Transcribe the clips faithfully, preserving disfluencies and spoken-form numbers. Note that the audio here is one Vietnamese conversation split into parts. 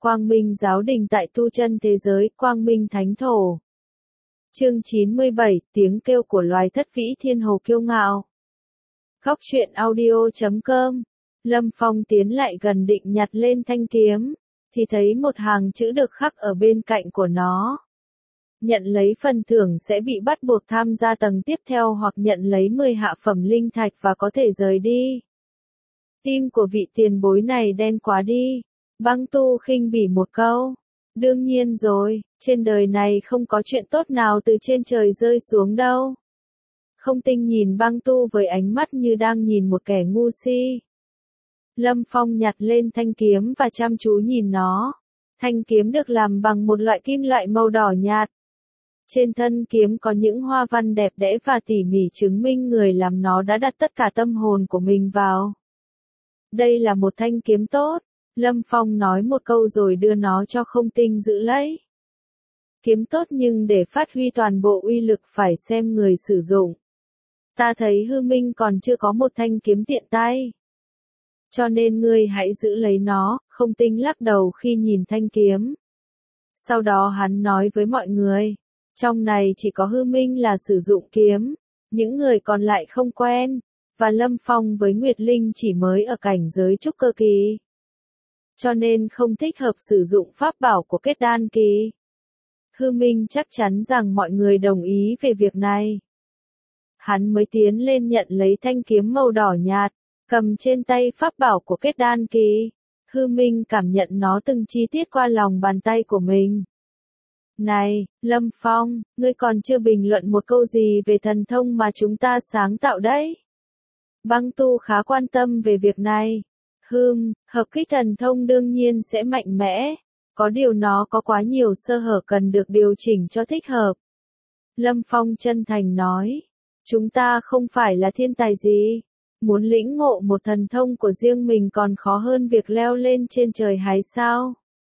Quang Minh Giáo Đình tại tu chân thế giới, Quang Minh Thánh Thổ. Chương chín mươi bảy, tiếng kêu của loài thất vĩ thiên hồ kiêu ngạo. Góc truyện audio chấm com. Lâm Phong tiến lại gần định nhặt lên thanh kiếm, thì thấy một hàng chữ được khắc ở bên cạnh của nó. Nhận lấy phần thưởng sẽ bị bắt buộc tham gia tầng tiếp theo hoặc nhận lấy mười hạ phẩm linh thạch và có thể rời đi. Tim của vị tiền bối này đen quá đi. Băng Tu khinh bỉ một câu. Đương nhiên rồi, trên đời này không có chuyện tốt nào từ trên trời rơi xuống đâu. Không Tinh nhìn Băng Tu với ánh mắt như đang nhìn một kẻ ngu si. Lâm Phong nhặt lên thanh kiếm và chăm chú nhìn nó. Thanh kiếm được làm bằng một loại kim loại màu đỏ nhạt. Trên thân kiếm có những hoa văn đẹp đẽ và tỉ mỉ chứng minh người làm nó đã đặt tất cả tâm hồn của mình vào. Đây là một thanh kiếm tốt. Lâm Phong nói một câu rồi đưa nó cho Không Tinh giữ lấy. Kiếm tốt nhưng để phát huy toàn bộ uy lực phải xem người sử dụng. Ta thấy Hư Minh còn chưa có một thanh kiếm tiện tay. Cho nên ngươi hãy giữ lấy nó. Không Tinh lắc đầu khi nhìn thanh kiếm. Sau đó hắn nói với mọi người. Trong này chỉ có Hư Minh là sử dụng kiếm. Những người còn lại không quen. Và Lâm Phong với Nguyệt Linh chỉ mới ở cảnh giới trúc cơ kỳ. Cho nên không thích hợp sử dụng pháp bảo của kết đan kỳ. Hư Minh chắc chắn rằng mọi người đồng ý về việc này. Hắn mới tiến lên nhận lấy thanh kiếm màu đỏ nhạt, cầm trên tay pháp bảo của kết đan kỳ. Hư Minh cảm nhận nó từng chi tiết qua lòng bàn tay của mình. Này, Lâm Phong, ngươi còn chưa bình luận một câu gì về thần thông mà chúng ta sáng tạo đấy. Băng Tu khá quan tâm về việc này. Hừm, hợp kích thần thông đương nhiên sẽ mạnh mẽ. Có điều nó có quá nhiều sơ hở cần được điều chỉnh cho thích hợp. Lâm Phong chân thành nói. Chúng ta không phải là thiên tài gì. Muốn lĩnh ngộ một thần thông của riêng mình còn khó hơn việc leo lên trên trời hay sao?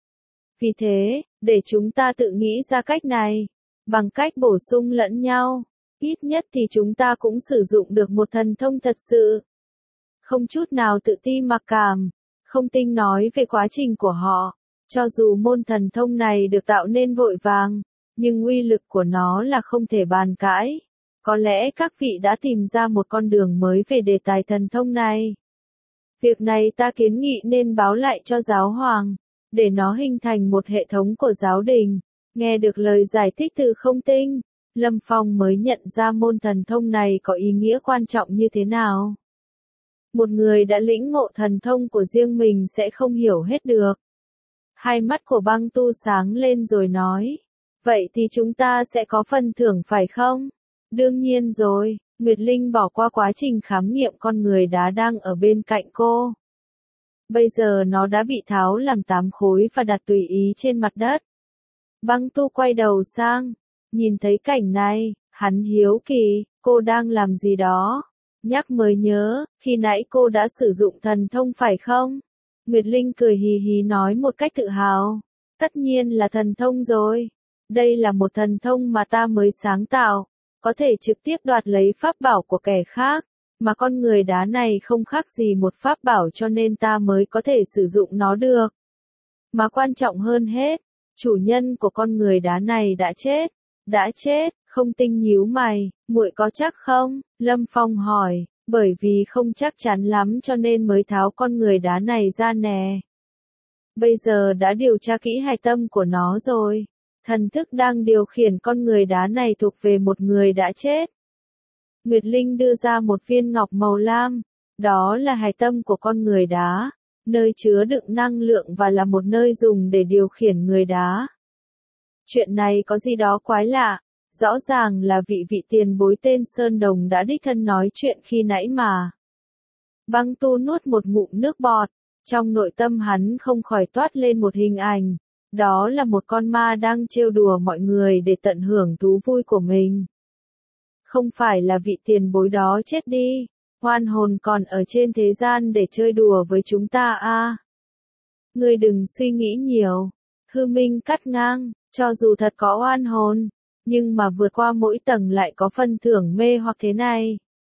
Vì thế, để chúng ta tự nghĩ ra cách này. Bằng cách bổ sung lẫn nhau. Ít nhất thì chúng ta cũng sử dụng được một thần thông thật sự. Không chút nào tự ti mặc cảm. Không Tinh nói về quá trình của họ. Cho dù môn thần thông này được tạo nên vội vàng, nhưng uy lực của nó là không thể bàn cãi. Có lẽ các vị đã tìm ra một con đường mới về đề tài thần thông này. Việc này ta kiến nghị nên báo lại cho giáo hoàng, để nó hình thành một hệ thống của giáo đình. Nghe được lời giải thích từ Không Tinh, Lâm Phong mới nhận ra môn thần thông này có ý nghĩa quan trọng như thế nào. Một người đã lĩnh ngộ thần thông của riêng mình sẽ không hiểu hết được. Hai mắt của Băng Tu sáng lên rồi nói. Vậy thì chúng ta sẽ có phần thưởng phải không? Đương nhiên rồi, Nguyệt Linh bỏ qua quá trình khám nghiệm con người đá đang ở bên cạnh cô. Bây giờ nó đã bị tháo làm tám khối và đặt tùy ý trên mặt đất. Băng Tu quay đầu sang, nhìn thấy cảnh này, hắn hiếu kỳ, cô đang làm gì đó. Nhắc mới nhớ, khi nãy cô đã sử dụng thần thông phải không? Nguyệt Linh cười hì hì nói một cách tự hào. Tất nhiên là thần thông rồi. Đây là một thần thông mà ta mới sáng tạo. Có thể trực tiếp đoạt lấy pháp bảo của kẻ khác. Mà con người đá này không khác gì một pháp bảo cho nên ta mới có thể sử dụng nó được. Mà quan trọng hơn hết, chủ nhân của con người đá này đã chết. Đã chết, Không Tinh nhíu mày, muội có chắc không? Lâm Phong hỏi, bởi vì không chắc chắn lắm cho nên mới tháo con người đá này ra nè. Bây giờ đã điều tra kỹ hài tâm của nó rồi. Thần thức đang điều khiển con người đá này thuộc về một người đã chết. Nguyệt Linh đưa ra một viên ngọc màu lam. Đó là hài tâm của con người đá, nơi chứa đựng năng lượng và là một nơi dùng để điều khiển người đá. Chuyện này có gì đó quái lạ. Rõ ràng là vị vị tiền bối tên Sơn Đồng đã đích thân nói chuyện khi nãy mà. Băng Tu nuốt một ngụm nước bọt. Trong nội tâm hắn không khỏi toát lên một hình ảnh. Đó là một con ma đang trêu đùa mọi người để tận hưởng thú vui của mình. Không phải là vị tiền bối đó chết đi. Oan hồn còn ở trên thế gian để chơi đùa với chúng ta à. Ngươi đừng suy nghĩ nhiều. Hư Minh cắt ngang, cho dù thật có oan hồn. Nhưng mà vượt qua mỗi tầng lại có phần thưởng mê hoặc thế này.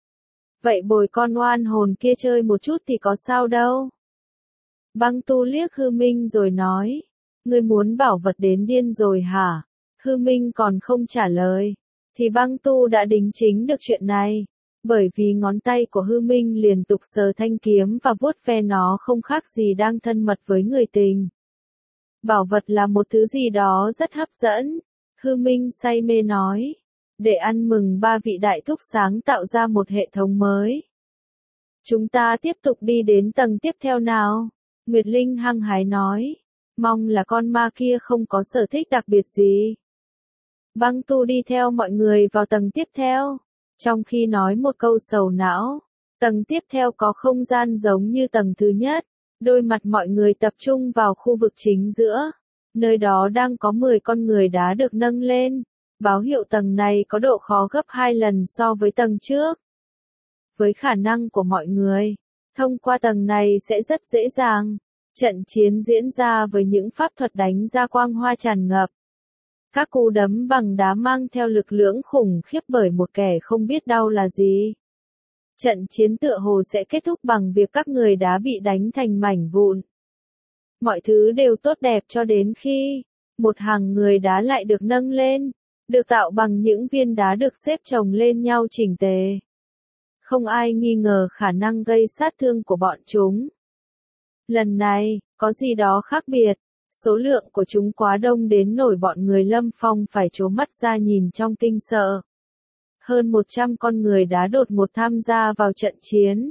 Vậy bồi con oan hồn kia chơi một chút thì có sao đâu. Băng Tu liếc Hư Minh rồi nói. Ngươi muốn bảo vật đến điên rồi hả? Hư Minh còn không trả lời, thì băng tu đã đính chính được chuyện này. Bởi vì ngón tay của Hư Minh liên tục sờ thanh kiếm và vuốt ve nó không khác gì đang thân mật với người tình. Bảo vật là một thứ gì đó rất hấp dẫn. Hư Minh say mê nói. Để ăn mừng ba vị đại thúc sáng tạo ra một hệ thống mới. Chúng ta tiếp tục đi đến tầng tiếp theo nào. Nguyệt Linh hăng hái nói. Mong là con ma kia không có sở thích đặc biệt gì. Băng tu đi theo mọi người vào tầng tiếp theo. Trong khi nói một câu sầu não, tầng tiếp theo có không gian giống như tầng thứ nhất. Đôi mặt mọi người tập trung vào khu vực chính giữa. Nơi đó đang có mười con người đá được nâng lên. Báo hiệu tầng này có độ khó gấp hai lần so với tầng trước. Với khả năng của mọi người, thông qua tầng này sẽ rất dễ dàng. Trận chiến diễn ra với những pháp thuật đánh ra quang hoa tràn ngập. Các cú đấm bằng đá mang theo lực lượng khủng khiếp bởi một kẻ không biết đau là gì. Trận chiến tựa hồ sẽ kết thúc bằng việc các người đá bị đánh thành mảnh vụn. Mọi thứ đều tốt đẹp cho đến khi một hàng người đá lại được nâng lên, được tạo bằng những viên đá được xếp chồng lên nhau chỉnh tề. Không ai nghi ngờ khả năng gây sát thương của bọn chúng. Lần này, có gì đó khác biệt. Số lượng của chúng quá đông đến nổi bọn người Lâm Phong phải trố mắt ra nhìn trong kinh sợ. Hơn một trăm con người đá đột ngột tham gia vào trận chiến.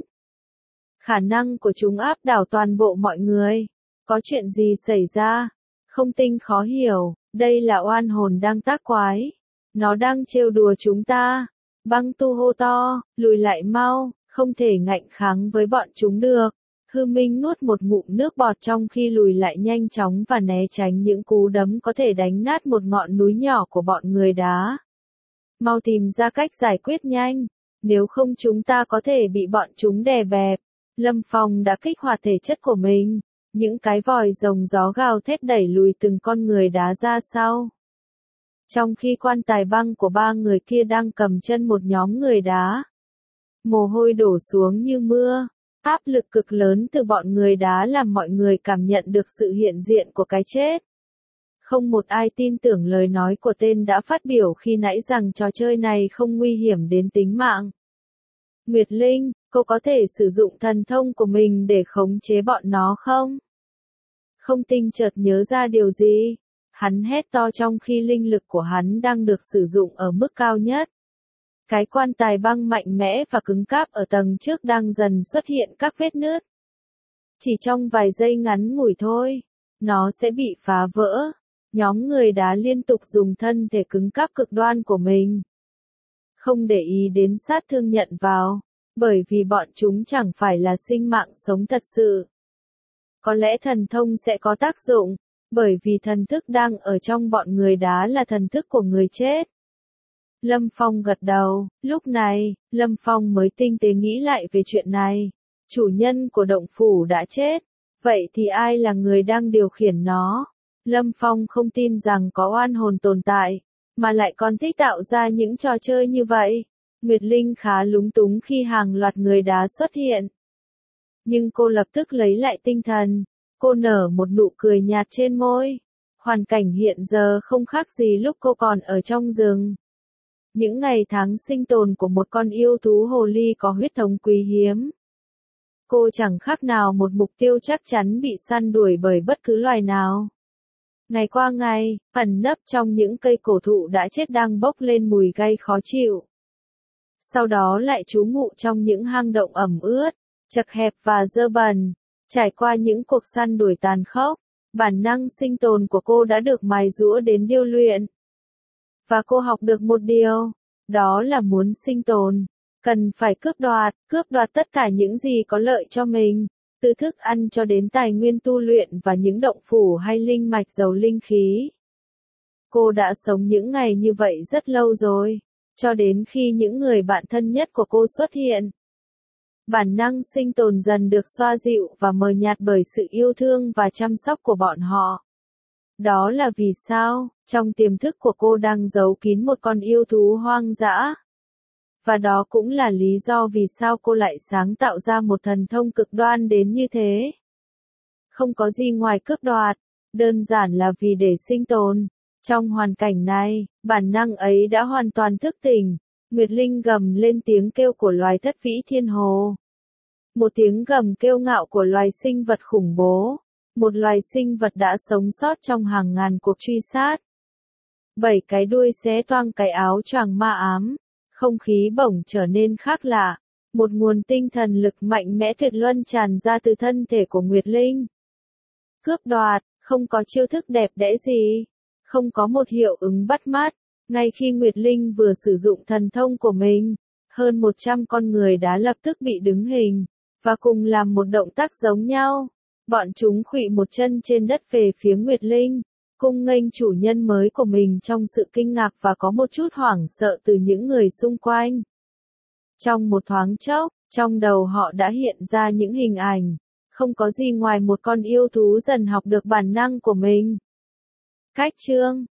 Khả năng của chúng áp đảo toàn bộ mọi người. Có chuyện gì xảy ra? Không Tinh khó hiểu, đây là oan hồn đang tác quái. Nó đang trêu đùa chúng ta. Băng tu hô to, lùi lại mau, không thể ngạnh kháng với bọn chúng được. Hư Minh nuốt một ngụm nước bọt trong khi lùi lại nhanh chóng và né tránh những cú đấm có thể đánh nát một ngọn núi nhỏ của bọn người đá. Mau tìm ra cách giải quyết nhanh, nếu không chúng ta có thể bị bọn chúng đè bẹp. Lâm Phong đã kích hoạt thể chất của mình, những cái vòi rồng gió gào thét đẩy lùi từng con người đá ra sau. Trong khi quan tài băng của ba người kia đang cầm chân một nhóm người đá. Mồ hôi đổ xuống như mưa. Áp lực cực lớn từ bọn người đá làm mọi người cảm nhận được sự hiện diện của cái chết. Không một ai tin tưởng lời nói của tên đã phát biểu khi nãy rằng trò chơi này không nguy hiểm đến tính mạng. Nguyệt Linh, cô có thể sử dụng thần thông của mình để khống chế bọn nó không? Không Tinh chợt nhớ ra điều gì. Hắn hét to trong khi linh lực của hắn đang được sử dụng ở mức cao nhất. Cái quan tài băng mạnh mẽ và cứng cáp ở tầng trước đang dần xuất hiện các vết nứt. Chỉ trong vài giây ngắn ngủi thôi, nó sẽ bị phá vỡ. Nhóm người đá liên tục dùng thân thể cứng cáp cực đoan của mình. Không để ý đến sát thương nhận vào, bởi vì bọn chúng chẳng phải là sinh mạng sống thật sự. Có lẽ thần thông sẽ có tác dụng, bởi vì thần thức đang ở trong bọn người đá là thần thức của người chết. Lâm Phong gật đầu, lúc này, Lâm Phong mới tinh tế nghĩ lại về chuyện này. Chủ nhân của động phủ đã chết, vậy thì ai là người đang điều khiển nó? Lâm Phong không tin rằng có oan hồn tồn tại, mà lại còn thích tạo ra những trò chơi như vậy. Nguyệt Linh khá lúng túng khi hàng loạt người đá xuất hiện. Nhưng cô lập tức lấy lại tinh thần, cô nở một nụ cười nhạt trên môi. Hoàn cảnh hiện giờ không khác gì lúc cô còn ở trong rừng. Những ngày tháng sinh tồn của một con yêu thú hồ ly có huyết thống quý hiếm. Cô chẳng khác nào một mục tiêu chắc chắn bị săn đuổi bởi bất cứ loài nào. Ngày qua ngày, ẩn nấp trong những cây cổ thụ đã chết đang bốc lên mùi gây khó chịu. Sau đó lại trú ngụ trong những hang động ẩm ướt, chật hẹp và dơ bẩn. Trải qua những cuộc săn đuổi tàn khốc, bản năng sinh tồn của cô đã được mài giũa đến điêu luyện. Và cô học được một điều, đó là muốn sinh tồn, cần phải cướp đoạt, cướp đoạt tất cả những gì có lợi cho mình, từ thức ăn cho đến tài nguyên tu luyện và những động phủ hay linh mạch giàu linh khí. Cô đã sống những ngày như vậy rất lâu rồi, cho đến khi những người bạn thân nhất của cô xuất hiện. Bản năng sinh tồn dần được xoa dịu và mờ nhạt bởi sự yêu thương và chăm sóc của bọn họ. Đó là vì sao, trong tiềm thức của cô đang giấu kín một con yêu thú hoang dã. Và đó cũng là lý do vì sao cô lại sáng tạo ra một thần thông cực đoan đến như thế. Không có gì ngoài cướp đoạt, đơn giản là vì để sinh tồn. Trong hoàn cảnh này, bản năng ấy đã hoàn toàn thức tỉnh. Nguyệt Linh gầm lên tiếng kêu của loài thất vĩ thiên hồ. Một tiếng gầm kêu ngạo của loài sinh vật khủng bố. Một loài sinh vật đã sống sót trong hàng ngàn cuộc truy sát. Bảy cái đuôi xé toang cái áo choàng ma ám. Không khí bỗng trở nên khác lạ. Một nguồn tinh thần lực mạnh mẽ tuyệt luân tràn ra từ thân thể của Nguyệt Linh. Cướp đoạt, không có chiêu thức đẹp đẽ gì. Không có một hiệu ứng bắt mắt. Ngay khi Nguyệt Linh vừa sử dụng thần thông của mình, hơn một trăm con người đã lập tức bị đứng hình, và cùng làm một động tác giống nhau. Bọn chúng khuỵu một chân trên đất về phía Nguyệt Linh, cung nghênh chủ nhân mới của mình trong sự kinh ngạc và có một chút hoảng sợ từ những người xung quanh. Trong một thoáng chốc, trong đầu họ đã hiện ra những hình ảnh, không có gì ngoài một con yêu thú dần học được bản năng của mình. Cách chương